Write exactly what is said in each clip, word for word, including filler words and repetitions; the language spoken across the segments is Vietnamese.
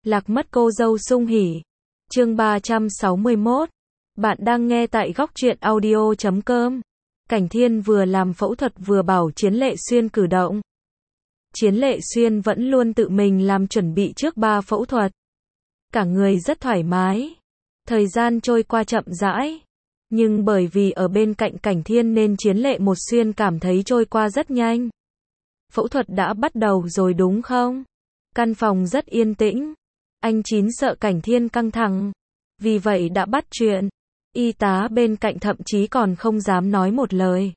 Lạc mất cô dâu sung hỉ. Chương ba trăm sáu mươi mốt. Bạn đang nghe tại góc truyện audio chấm com. Cảnh Thiên vừa làm phẫu thuật vừa bảo Chiến Lệ Xuyên cử động. Chiến Lệ Xuyên vẫn luôn tự mình làm chuẩn bị trước ba phẫu thuật. Cả người rất thoải mái. Thời gian trôi qua chậm rãi. Nhưng bởi vì ở bên cạnh Cảnh Thiên nên Chiến Lệ một Xuyên cảm thấy trôi qua rất nhanh. Phẫu thuật đã bắt đầu rồi đúng không? Căn phòng rất yên tĩnh. Anh Chín sợ Cảnh Thiên căng thẳng. Vì vậy đã bắt chuyện. Y tá bên cạnh thậm chí còn không dám nói một lời.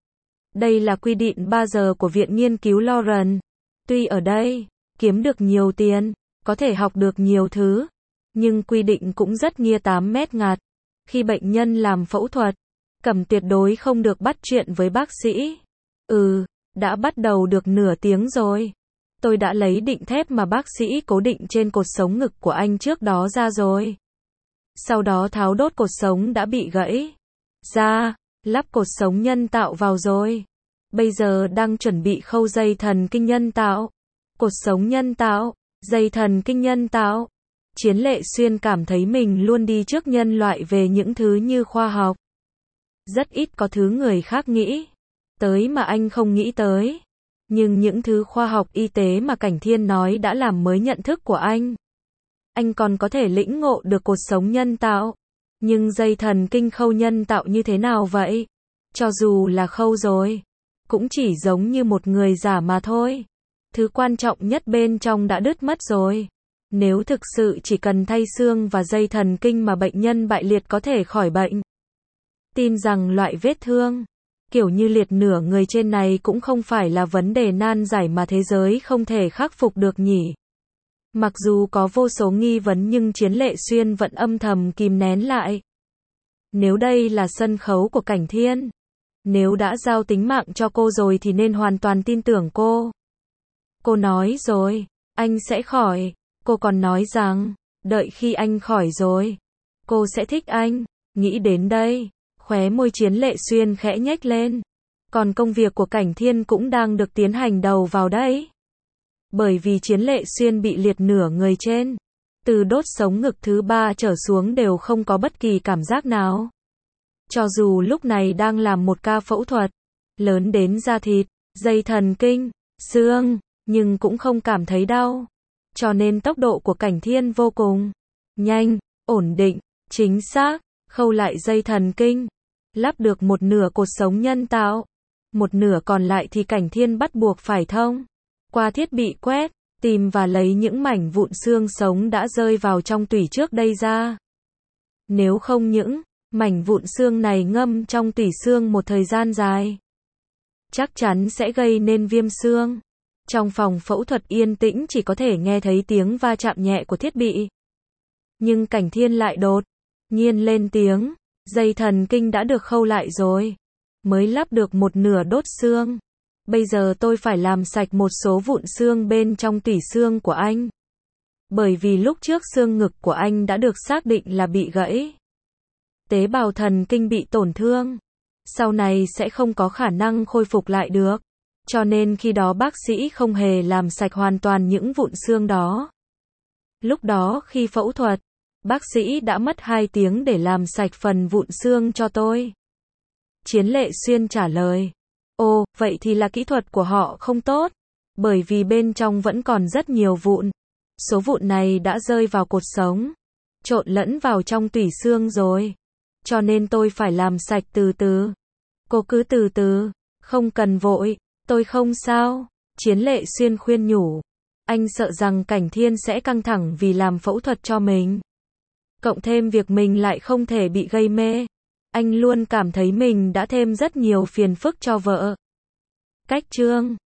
Đây là quy định ba giờ của Viện Nghiên cứu Lawrence. Tuy ở đây, kiếm được nhiều tiền, có thể học được nhiều thứ. Nhưng quy định cũng rất nghiêm tám mét ngạt. Khi bệnh nhân làm phẫu thuật, Cẩm tuyệt đối không được bắt chuyện với bác sĩ. Ừ, đã bắt đầu được nửa tiếng rồi. Tôi đã lấy định thép mà bác sĩ cố định trên cột sống ngực của anh trước đó ra rồi. Sau đó tháo đốt cột sống đã bị gãy ra, lắp cột sống nhân tạo vào rồi. Bây giờ đang chuẩn bị khâu dây thần kinh nhân tạo. Cột sống nhân tạo, dây thần kinh nhân tạo. Chiến Lệ Xuyên cảm thấy mình luôn đi trước nhân loại về những thứ như khoa học. Rất ít có thứ người khác nghĩ tới mà anh không nghĩ tới. Nhưng những thứ khoa học y tế mà Cảnh Thiên nói đã làm mới nhận thức của anh. Anh còn có thể lĩnh ngộ được cột sống nhân tạo. Nhưng dây thần kinh khâu nhân tạo như thế nào vậy? Cho dù là khâu rồi, cũng chỉ giống như một người giả mà thôi. Thứ quan trọng nhất bên trong đã đứt mất rồi. Nếu thực sự chỉ cần thay xương và dây thần kinh mà bệnh nhân bại liệt có thể khỏi bệnh. Tin rằng loại vết thương kiểu như liệt nửa người trên này cũng không phải là vấn đề nan giải mà thế giới không thể khắc phục được nhỉ. Mặc dù có vô số nghi vấn nhưng Chiến Lệ Xuyên vẫn âm thầm kìm nén lại. Nếu đây là sân khấu của Cảnh Thiên, nếu đã giao tính mạng cho cô rồi thì nên hoàn toàn tin tưởng cô. Cô nói rồi, anh sẽ khỏi. Cô còn nói rằng, đợi khi anh khỏi rồi, cô sẽ thích anh. Nghĩ đến đây, khóe môi Chiến Lệ Xuyên khẽ nhếch lên. Còn công việc của Cảnh Thiên cũng đang được tiến hành đầu vào đấy. Bởi vì Chiến Lệ Xuyên bị liệt nửa người trên, từ đốt sống ngực thứ ba trở xuống đều không có bất kỳ cảm giác nào. Cho dù lúc này đang làm một ca phẫu thuật lớn đến da thịt, dây thần kinh, xương, nhưng cũng không cảm thấy đau. Cho nên tốc độ của Cảnh Thiên vô cùng nhanh, ổn định, chính xác, khâu lại dây thần kinh, lắp được một nửa cột sống nhân tạo. Một nửa còn lại thì Cảnh Thiên bắt buộc phải thông qua thiết bị quét, tìm và lấy những mảnh vụn xương sống đã rơi vào trong tủy trước đây ra. Nếu không những mảnh vụn xương này ngâm trong tủy xương một thời gian dài, chắc chắn sẽ gây nên viêm xương. Trong phòng phẫu thuật yên tĩnh chỉ có thể nghe thấy tiếng va chạm nhẹ của thiết bị. Nhưng Cảnh Thiên lại đột nhiên lên tiếng, dây thần kinh đã được khâu lại rồi, mới lắp được một nửa đốt xương. Bây giờ tôi phải làm sạch một số vụn xương bên trong tủy xương của anh. Bởi vì lúc trước xương ngực của anh đã được xác định là bị gãy. Tế bào thần kinh bị tổn thương. Sau này sẽ không có khả năng khôi phục lại được. Cho nên khi đó bác sĩ không hề làm sạch hoàn toàn những vụn xương đó. Lúc đó khi phẫu thuật, bác sĩ đã mất hai tiếng để làm sạch phần vụn xương cho tôi. Chiến Lệ Xuyên trả lời. Ồ, vậy thì là kỹ thuật của họ không tốt. Bởi vì bên trong vẫn còn rất nhiều vụn. Số vụn này đã rơi vào cột sống, trộn lẫn vào trong tủy xương rồi. Cho nên tôi phải làm sạch từ từ. Cô cứ từ từ, không cần vội. Tôi không sao. Chiến Lệ Xuyên khuyên nhủ. Anh sợ rằng Cảnh Thiên sẽ căng thẳng vì làm phẫu thuật cho mình. Cộng thêm việc mình lại không thể bị gây mê. Anh luôn cảm thấy mình đã thêm rất nhiều phiền phức cho vợ. Cách chương